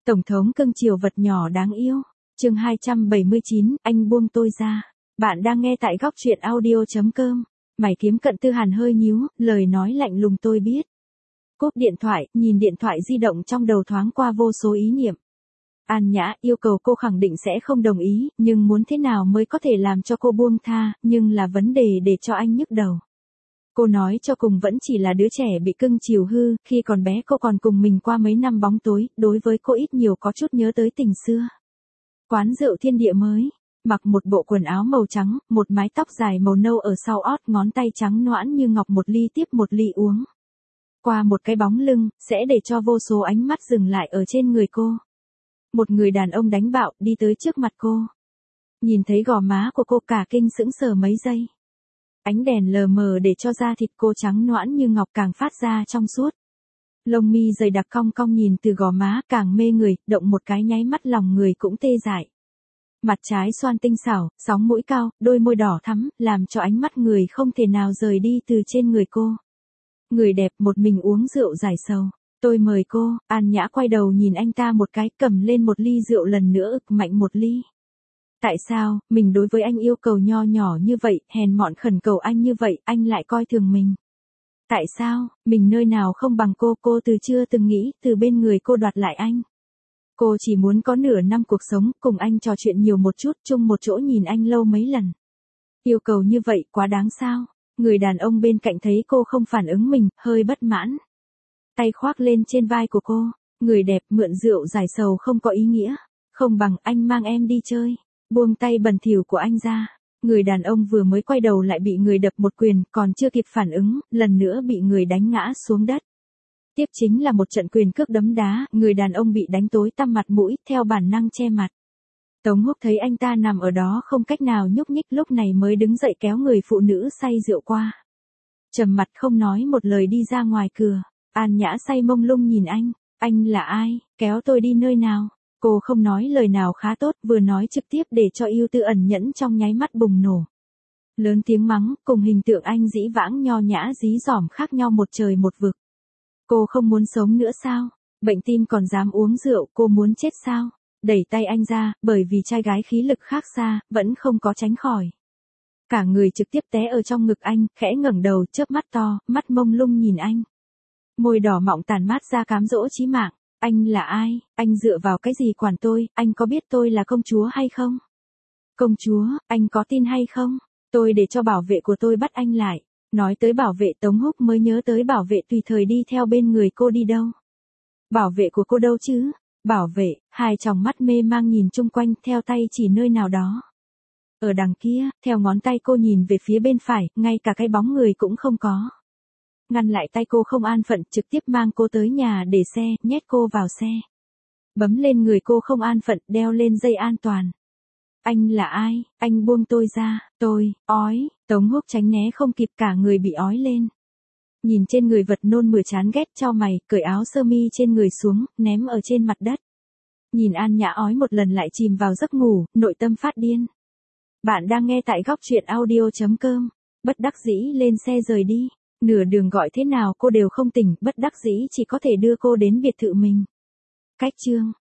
Tổng thống cưng chiều vật nhỏ đáng yêu. Chương 279, anh buông tôi ra. Bạn đang nghe tại góc truyện audio.com. Mày kiếm cận Tư Hàn hơi nhíu, lời nói lạnh lùng tôi biết. Cúp điện thoại, nhìn điện thoại di động trong đầu thoáng qua vô số ý niệm. An Nhã yêu cầu cô khẳng định sẽ không đồng ý, nhưng muốn thế nào mới có thể làm cho cô buông tha, nhưng là vấn đề để cho anh nhức đầu. Cô nói cho cùng vẫn chỉ là đứa trẻ bị cưng chiều hư, khi còn bé cô còn cùng mình qua mấy năm bóng tối, đối với cô ít nhiều có chút nhớ tới tình xưa. Quán rượu Thiên Địa mới, mặc một bộ quần áo màu trắng, một mái tóc dài màu nâu ở sau ót, ngón tay trắng nõn như ngọc một ly tiếp một ly uống. Qua một cái bóng lưng, sẽ để cho vô số ánh mắt dừng lại ở trên người cô. Một người đàn ông đánh bạo đi tới trước mặt cô. Nhìn thấy gò má của cô cả kinh sững sờ mấy giây. Ánh đèn lờ mờ để cho da thịt cô trắng nõn như ngọc càng phát ra trong suốt. Lông mi dày đặc cong cong nhìn từ gò má càng mê người, động một cái nháy mắt lòng người cũng tê dại. Mặt trái xoan tinh xảo, sóng mũi cao, đôi môi đỏ thắm, làm cho ánh mắt người không thể nào rời đi từ trên người cô. Người đẹp một mình uống rượu giải sầu. Tôi mời cô. An Nhã quay đầu nhìn anh ta một cái, cầm lên một ly rượu lần nữa ực mạnh một ly. Tại sao, mình đối với anh yêu cầu nho nhỏ như vậy, hèn mọn khẩn cầu anh như vậy, anh lại coi thường mình. Tại sao, mình nơi nào không bằng cô từ chưa từng nghĩ, từ bên người cô đoạt lại anh. Cô chỉ muốn có nửa năm cuộc sống, cùng anh trò chuyện nhiều một chút, chung một chỗ nhìn anh lâu mấy lần. Yêu cầu như vậy, quá đáng sao? Người đàn ông bên cạnh thấy cô không phản ứng mình, hơi bất mãn. Tay khoác lên trên vai của cô, người đẹp mượn rượu giải sầu không có ý nghĩa. Không bằng anh mang em đi chơi. Buông tay bẩn thỉu của anh ra. Người đàn ông vừa mới quay đầu lại bị người đập một quyền, còn chưa kịp phản ứng, lần nữa bị người đánh ngã xuống đất. Tiếp chính là một trận quyền cước đấm đá, người đàn ông bị đánh tối tăm mặt mũi, theo bản năng che mặt. Tống Húc thấy anh ta nằm ở đó không cách nào nhúc nhích, lúc này mới đứng dậy kéo người phụ nữ say rượu qua. Trầm mặt không nói một lời đi ra ngoài cửa. An Nhã say mông lung nhìn anh là ai, kéo tôi đi nơi nào? Cô không nói lời nào khá tốt, vừa nói trực tiếp để cho ưu tư ẩn nhẫn trong nháy mắt bùng nổ. Lớn tiếng mắng, cùng hình tượng anh dĩ vãng nho nhã dí dỏm khác nhau một trời một vực. Cô không muốn sống nữa sao? Bệnh tim còn dám uống rượu, cô muốn chết sao? Đẩy tay anh ra, bởi vì trai gái khí lực khác xa, vẫn không có tránh khỏi. Cả người trực tiếp té ở trong ngực anh, khẽ ngẩng đầu, chớp mắt to, mắt mông lung nhìn anh. Môi đỏ mọng tàn mát ra cám dỗ chí mạng. Anh là ai? Anh dựa vào cái gì quản tôi? Anh có biết tôi là công chúa hay không? Công chúa, anh có tin hay không? Tôi để cho bảo vệ của tôi bắt anh lại. Nói tới bảo vệ, Tống Húc mới nhớ tới bảo vệ tùy thời đi theo bên người cô đi đâu. Bảo vệ của cô đâu chứ? Bảo vệ, hai tròng mắt mê mang nhìn chung quanh, theo tay chỉ nơi nào đó. Ở đằng kia, theo ngón tay cô nhìn về phía bên phải, ngay cả cái bóng người cũng không có. Ngăn lại tay cô không an phận, trực tiếp mang cô tới nhà để xe, nhét cô vào xe. Bấm lên người cô không an phận, đeo lên dây an toàn. Anh là ai? Anh buông tôi ra. Tôi, ói. Tống Húc tránh né không kịp, cả người bị ói lên. Nhìn trên người vật nôn mửa chán ghét, chau mày, cởi áo sơ mi trên người xuống, ném ở trên mặt đất. Nhìn An Nhã ói một lần lại chìm vào giấc ngủ, nội tâm phát điên. Bạn đang nghe tại góc truyện audio.com. Bất đắc dĩ lên xe rời đi. Nửa đường gọi thế nào cô đều không tỉnh, bất đắc dĩ chỉ có thể đưa cô đến biệt thự mình. Cách chương